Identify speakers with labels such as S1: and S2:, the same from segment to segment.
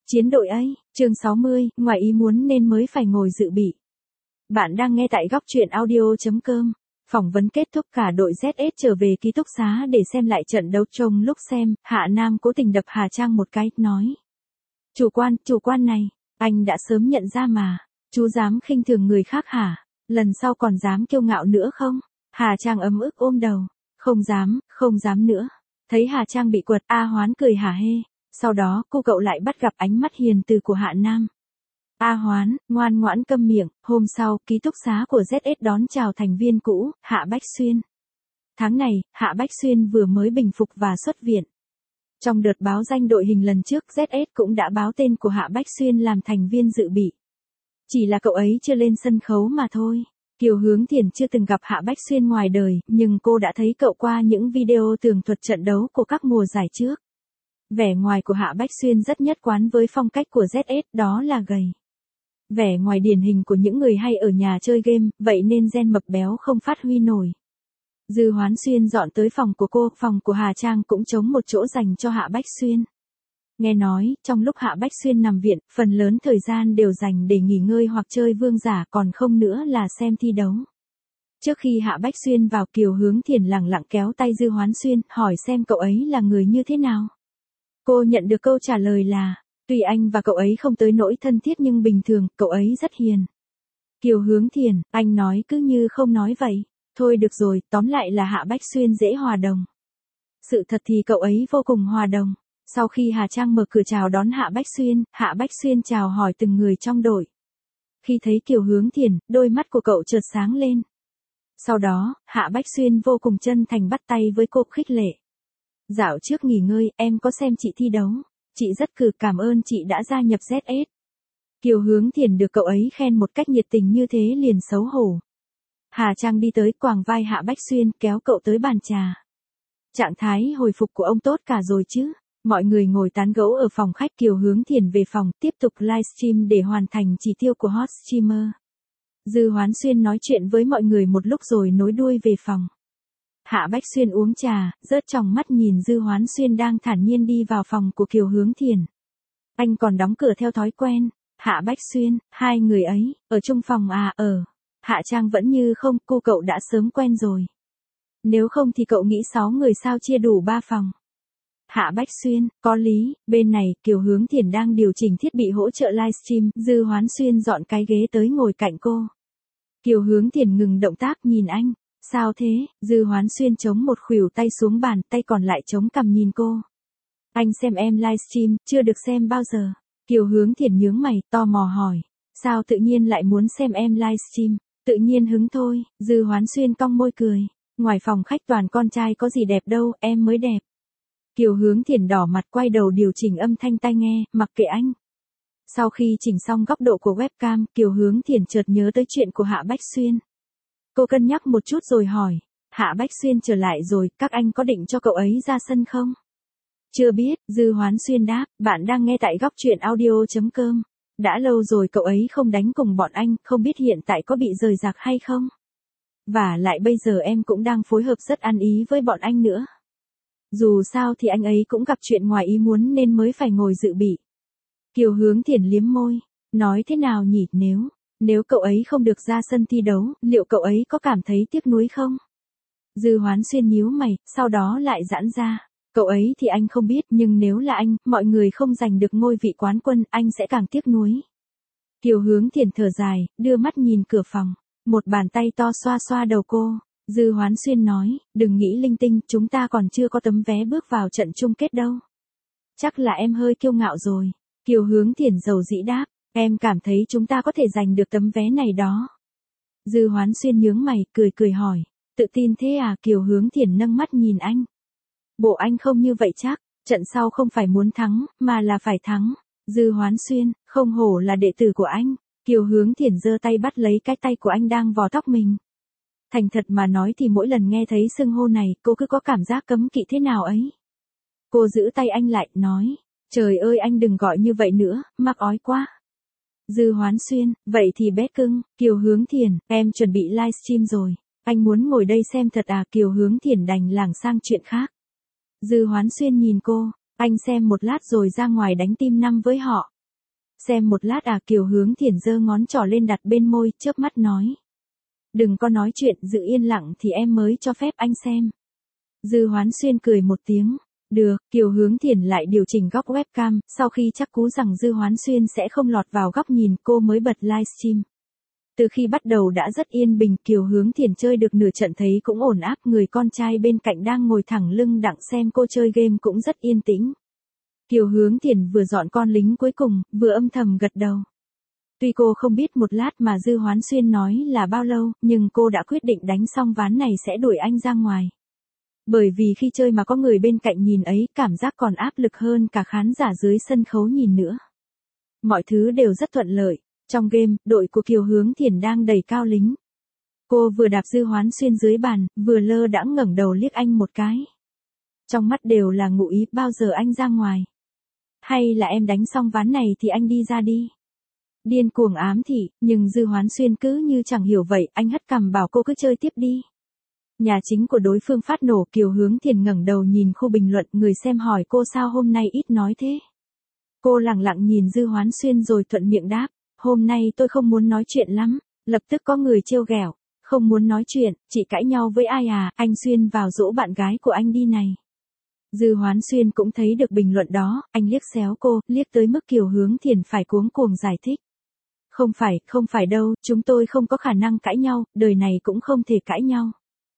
S1: Chiến đội ấy, chương 60, ngoài ý muốn nên mới phải ngồi dự bị. Bạn đang nghe tại góc truyện audio.com. Phỏng vấn kết thúc, cả đội ZS trở về ký túc xá để xem lại trận đấu. Trong lúc xem, Hạ Nam cố tình đập Hà Trang một cái, nói. Chủ quan này, anh đã sớm nhận ra mà. Chú dám khinh thường người khác hả? Lần sau còn dám kiêu ngạo nữa không? Hà Trang ấm ức ôm đầu. Không dám nữa. Thấy Hà Trang bị quật, A Hoán cười hả hê. Sau đó, cô cậu lại bắt gặp ánh mắt hiền từ của Hạ Nam. A Hoán, ngoan ngoãn câm miệng. Hôm sau, ký túc xá của ZS đón chào thành viên cũ, Hạ Bách Xuyên. Tháng này, Hạ Bách Xuyên vừa mới bình phục và xuất viện. Trong đợt báo danh đội hình lần trước, ZS cũng đã báo tên của Hạ Bách Xuyên làm thành viên dự bị. Chỉ là cậu ấy chưa lên sân khấu mà thôi. Kiều Hướng Thiền chưa từng gặp Hạ Bách Xuyên ngoài đời, nhưng cô đã thấy cậu qua những video tường thuật trận đấu của các mùa giải trước. Vẻ ngoài của Hạ Bách Xuyên rất nhất quán với phong cách của ZS, đó là gầy. Vẻ ngoài điển hình của những người hay ở nhà chơi game, vậy nên gen mập béo không phát huy nổi. Dư Hoán Xuyên dọn tới phòng của cô, phòng của Hà Trang cũng trống một chỗ dành cho Hạ Bách Xuyên. Nghe nói, trong lúc Hạ Bách Xuyên nằm viện, phần lớn thời gian đều dành để nghỉ ngơi hoặc chơi vương giả, còn không nữa là xem thi đấu. Trước khi Hạ Bách Xuyên vào, Kiều Hướng Thiền lẳng lặng kéo tay Dư Hoán Xuyên, hỏi xem cậu ấy là người như thế nào. Cô nhận được câu trả lời là, tuy anh và cậu ấy không tới nỗi thân thiết nhưng bình thường, cậu ấy rất hiền. Kiều Hướng Thiền, anh nói cứ như không nói vậy. Thôi được rồi, tóm lại là Hạ Bách Xuyên dễ hòa đồng. Sự thật thì cậu ấy vô cùng hòa đồng. Sau khi Hà Trang mở cửa chào đón Hạ Bách Xuyên chào hỏi từng người trong đội. Khi thấy Kiều Hướng Thiền, đôi mắt của cậu chợt sáng lên. Sau đó, Hạ Bách Xuyên vô cùng chân thành bắt tay với cô, khích lệ. Dạo trước nghỉ ngơi, em có xem chị thi đấu. Chị rất cảm ơn chị đã gia nhập ZS. Kiều Hướng Thiền được cậu ấy khen một cách nhiệt tình như thế liền xấu hổ. Hà Trang đi tới quàng vai Hạ Bách Xuyên, kéo cậu tới bàn trà. Trạng thái hồi phục của ông tốt cả rồi chứ? Mọi người ngồi tán gẫu ở phòng khách. Kiều Hướng Thiền về phòng, tiếp tục livestream để hoàn thành chỉ tiêu của hot streamer. Dư Hoán Xuyên nói chuyện với mọi người một lúc rồi nối đuôi về phòng. Hạ Bách Xuyên uống trà, rớt tròng mắt nhìn Dư Hoán Xuyên đang thản nhiên đi vào phòng của Kiều Hướng Thiền. Anh còn đóng cửa theo thói quen. Hạ Bách Xuyên, hai người ấy, ở chung phòng à? Hạ Trang vẫn như không, cô cậu đã sớm quen rồi. Nếu không thì cậu nghĩ 6 người sao chia đủ 3 phòng. Hạ Bách Xuyên, có lý. Bên này, Kiều Hướng Thiền đang điều chỉnh thiết bị hỗ trợ livestream, Dư Hoán Xuyên dọn cái ghế tới ngồi cạnh cô. Kiều Hướng Thiền ngừng động tác nhìn anh. Sao thế? Dư Hoán Xuyên chống một khuỷu tay xuống bàn, tay còn lại chống cằm nhìn cô. Anh xem em livestream, chưa được xem bao giờ. Kiều Hướng Thiền nhướng mày, tò mò hỏi. Sao tự nhiên lại muốn xem em livestream? Tự nhiên hứng thôi. Dư Hoán Xuyên cong môi cười. Ngoài phòng khách toàn con trai có gì đẹp đâu, em mới đẹp. Kiều Hướng Thiền đỏ mặt quay đầu điều chỉnh âm thanh tai nghe, mặc kệ anh. Sau khi chỉnh xong góc độ của webcam, Kiều Hướng Thiền chợt nhớ tới chuyện của Hạ Bách Xuyên. Cô cân nhắc một chút rồi hỏi. Hạ Bách Xuyên trở lại rồi, các anh có định cho cậu ấy ra sân không? Chưa biết, Dư Hoán Xuyên đáp. Bạn đang nghe tại góc truyện audio.com. Đã lâu rồi cậu ấy không đánh cùng bọn anh, không biết hiện tại có bị rời rạc hay không? Và lại bây giờ em cũng đang phối hợp rất ăn ý với bọn anh nữa. Dù sao thì anh ấy cũng gặp chuyện ngoài ý muốn nên mới phải ngồi dự bị. Kiều Hướng Thiền liếm môi. Nói thế nào nhỉ, nếu cậu ấy không được ra sân thi đấu, liệu cậu ấy có cảm thấy tiếc nuối không? Dư Hoán Xuyên nhíu mày, sau đó lại giãn ra. Cậu ấy thì anh không biết, nhưng nếu là anh, mọi người không giành được ngôi vị quán quân, anh sẽ càng tiếc nuối. Kiều Hướng Thiền thở dài, đưa mắt nhìn cửa phòng. Một bàn tay to xoa xoa đầu cô. Dư Hoán Xuyên nói, đừng nghĩ linh tinh, chúng ta còn chưa có tấm vé bước vào trận chung kết đâu. Chắc là em hơi kiêu ngạo rồi. Kiều Hướng Thiền dầu dĩ đáp, em cảm thấy chúng ta có thể giành được tấm vé này đó. Dư Hoán Xuyên nhướng mày, cười hỏi, tự tin thế à? Kiều Hướng Thiền nâng mắt nhìn anh. Bộ anh không như vậy chắc, trận sau không phải muốn thắng, mà là phải thắng. Dư Hoán Xuyên, không hổ là đệ tử của anh. Kiều Hướng Thiền giơ tay bắt lấy cái tay của anh đang vò tóc mình. Thành thật mà nói thì mỗi lần nghe thấy xưng hô này, cô cứ có cảm giác cấm kỵ thế nào ấy. Cô giữ tay anh lại, nói, trời ơi anh đừng gọi như vậy nữa, mắc ói quá. Dư Hoán Xuyên, vậy thì bé cưng. Kiều Hướng Thiền, em chuẩn bị livestream rồi. Anh muốn ngồi đây xem thật à? Kiều Hướng Thiền đành lảng sang chuyện khác. Dư Hoán Xuyên nhìn cô, anh xem một lát rồi ra ngoài đánh team 5 với họ. Xem một lát à, Kiều Hướng Thiển giơ ngón trỏ lên đặt bên môi, chớp mắt nói. Đừng có nói chuyện, giữ yên lặng thì em mới cho phép anh xem. Dư Hoán Xuyên cười một tiếng. Được, Kiều Hướng Thiển lại điều chỉnh góc webcam, sau khi chắc cú rằng Dư Hoán Xuyên sẽ không lọt vào góc nhìn cô mới bật livestream. Từ khi bắt đầu đã rất yên bình, Kiều Hướng Thiển chơi được nửa trận thấy cũng ổn áp, người con trai bên cạnh đang ngồi thẳng lưng đặng xem cô chơi game cũng rất yên tĩnh. Kiều Hướng Thiển vừa dọn con lính cuối cùng, vừa âm thầm gật đầu. Tuy cô không biết một lát mà Dư Hoán Xuyên nói là bao lâu, nhưng cô đã quyết định đánh xong ván này sẽ đuổi anh ra ngoài. Bởi vì khi chơi mà có người bên cạnh nhìn ấy, cảm giác còn áp lực hơn cả khán giả dưới sân khấu nhìn nữa. Mọi thứ đều rất thuận lợi. Trong game, đội của Kiều Hướng Thiển đang đẩy cao lính. Cô vừa đạp Dư Hoán Xuyên dưới bàn, vừa lơ đãng ngẩng đầu liếc anh một cái. Trong mắt đều là ngụ ý, bao giờ anh ra ngoài? Hay là em đánh xong ván này thì anh đi ra đi? Điên cuồng ám thị, nhưng Dư Hoán Xuyên cứ như chẳng hiểu vậy, anh hất cằm bảo cô cứ chơi tiếp đi. Nhà chính của đối phương phát nổ, Kiều Hướng Thiển ngẩng đầu nhìn khu bình luận, người xem hỏi cô sao hôm nay ít nói thế. Cô lẳng lặng nhìn Dư Hoán Xuyên rồi thuận miệng đáp, hôm nay tôi không muốn nói chuyện lắm. Lập tức có người trêu ghẹo, không muốn nói chuyện, chị cãi nhau với ai à, anh Xuyên vào dỗ bạn gái của anh đi này. Dư Hoán Xuyên cũng thấy được bình luận đó, anh liếc xéo cô, liếc tới mức Kiều Hướng Thiển phải cuống cuồng giải thích. Không phải đâu, chúng tôi không có khả năng cãi nhau, đời này cũng không thể cãi nhau.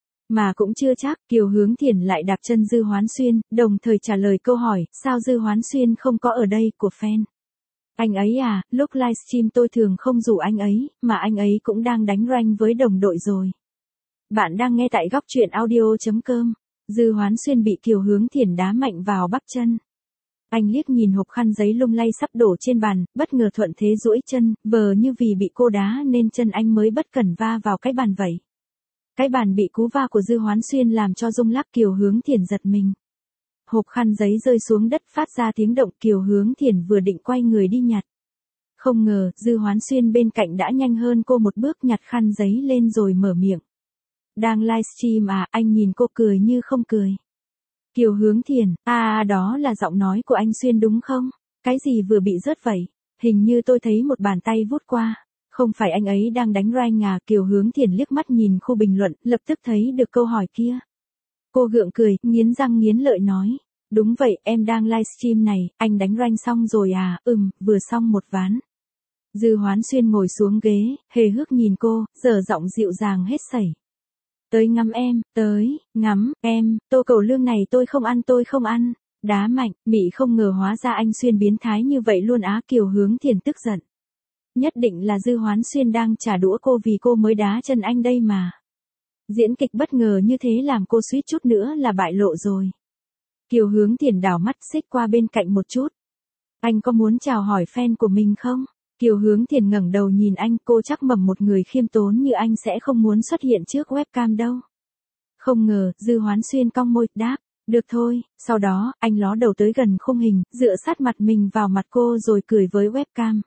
S1: Mà cũng chưa chắc, Kiều Hướng Thiển lại đạp chân Dư Hoán Xuyên, đồng thời trả lời câu hỏi, sao Dư Hoán Xuyên không có ở đây, của fan. Anh ấy à, lúc livestream tôi thường không rủ anh ấy, mà anh ấy cũng đang đánh rank với đồng đội rồi. Bạn đang nghe tại góc truyện audio.com. Dư Hoán Xuyên bị Kiều Hướng Thiển đá mạnh vào bắp chân. Anh liếc nhìn hộp khăn giấy lung lay sắp đổ trên bàn, bất ngờ thuận thế duỗi chân, vờ như vì bị cô đá nên chân anh mới bất cẩn va vào cái bàn vậy. Cái bàn bị cú va của Dư Hoán Xuyên làm cho rung lắc, Kiều Hướng Thiển giật mình. Hộp khăn giấy rơi xuống đất phát ra tiếng động, Kiều Hướng Thiển vừa định quay người đi nhặt. Không ngờ, Dư Hoán Xuyên bên cạnh đã nhanh hơn cô một bước, nhặt khăn giấy lên rồi mở miệng. Đang livestream à, anh nhìn cô cười như không cười. Kiều Hướng Thiển, đó là giọng nói của anh Xuyên đúng không? Cái gì vừa bị rớt vậy? Hình như tôi thấy một bàn tay vút qua. Không phải anh ấy đang đánh rank à? Kiều Hướng Thiển liếc mắt nhìn khu bình luận, lập tức thấy được câu hỏi kia. Cô gượng cười, nghiến răng nghiến lợi nói. Đúng vậy, em đang livestream này, anh đánh rank xong rồi à? Vừa xong một ván. Dư Hoán Xuyên ngồi xuống ghế, hề hước nhìn cô, giờ giọng dịu dàng hết sẩy. Tới ngắm em, ngắm, em, tô cầu lương này tôi không ăn. Đá mạnh, mị không ngờ hóa ra anh Xuyên biến thái như vậy luôn á. Kiều Hướng Thiển tức giận. Nhất định là Dư Hoán Xuyên đang trả đũa cô vì cô mới đá chân anh đây mà. Diễn kịch bất ngờ như thế làm cô suýt chút nữa là bại lộ rồi. Kiều Hướng Thiển đảo mắt xích qua bên cạnh một chút. Anh có muốn chào hỏi fan của mình không? Kiều Hướng Thiển ngẩng đầu nhìn anh, cô chắc mầm một người khiêm tốn như anh sẽ không muốn xuất hiện trước webcam đâu. Không ngờ, Dư Hoán Xuyên cong môi, đáp, được thôi. Sau đó, anh ló đầu tới gần khung hình, dựa sát mặt mình vào mặt cô rồi cười với webcam.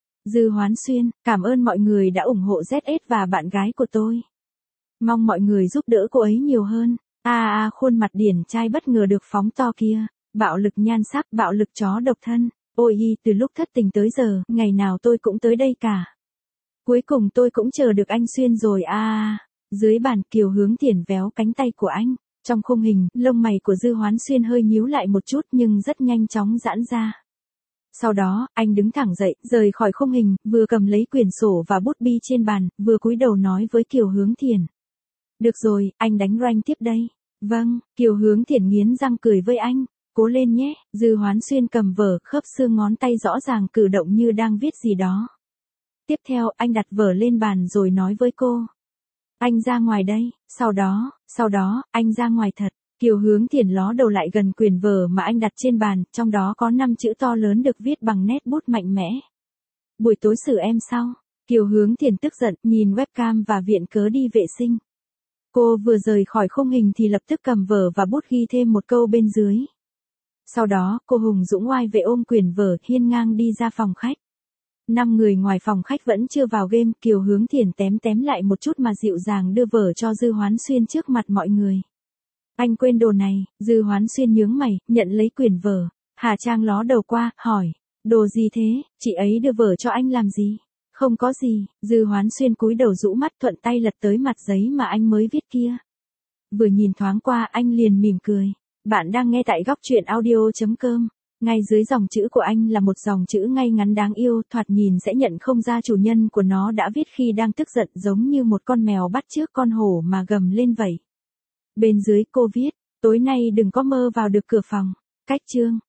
S1: Dư Hoán Xuyên, cảm ơn mọi người đã ủng hộ ZS và bạn gái của tôi. Mong mọi người giúp đỡ cô ấy nhiều hơn. Khuôn mặt điển trai bất ngờ được phóng to kia. Bạo lực nhan sắc, bạo lực chó độc thân. Ôi từ lúc thất tình tới giờ, ngày nào tôi cũng tới đây cả. Cuối cùng tôi cũng chờ được anh Xuyên rồi Dưới bàn, Kiều Hướng Thiển véo cánh tay của anh. Trong khung hình, lông mày của Dư Hoán Xuyên hơi nhíu lại một chút nhưng rất nhanh chóng giãn ra. Sau đó, anh đứng thẳng dậy, rời khỏi khung hình, vừa cầm lấy quyển sổ và bút bi trên bàn, vừa cúi đầu nói với Kiều Hướng Thiển. Được rồi, anh đánh rank tiếp đây. Vâng, Kiều Hướng Thiển nghiến răng cười với anh. Cố lên nhé. Dư Hoán Xuyên cầm vở, khớp xương ngón tay rõ ràng cử động như đang viết gì đó. Tiếp theo, anh đặt vở lên bàn rồi nói với cô. Anh ra ngoài đây. Sau đó, anh ra ngoài thật. Kiều Hướng Thiển ló đầu lại gần quyển vở mà anh đặt trên bàn, trong đó có 5 chữ to lớn được viết bằng nét bút mạnh mẽ. Buổi tối xử em sau. Kiều Hướng Thiển tức giận, nhìn webcam và viện cớ đi vệ sinh. Cô vừa rời khỏi khung hình thì lập tức cầm vở và bút ghi thêm một câu bên dưới. Sau đó, cô hùng dũng oai vệ ôm quyển vở, hiên ngang đi ra phòng khách. 5 người ngoài phòng khách vẫn chưa vào game, Kiều Hướng Thiển tém lại một chút mà dịu dàng đưa vở cho Dư Hoán Xuyên trước mặt mọi người. Anh quên đồ này. Dư Hoán Xuyên nhướng mày, nhận lấy quyển vở. Hà Trang ló đầu qua, hỏi. Đồ gì thế, chị ấy đưa vở cho anh làm gì? Không có gì, Dư Hoán Xuyên cúi đầu rũ mắt thuận tay lật tới mặt giấy mà anh mới viết kia. Vừa nhìn thoáng qua anh liền mỉm cười. Bạn đang nghe tại góc truyện audio.com. Ngay dưới dòng chữ của anh là một dòng chữ ngay ngắn đáng yêu, thoạt nhìn sẽ nhận không ra chủ nhân của nó đã viết khi đang tức giận, giống như một con mèo bắt chước con hổ mà gầm lên vậy. Bên dưới cô viết, tối nay đừng có mơ vào được cửa phòng. Cách chương.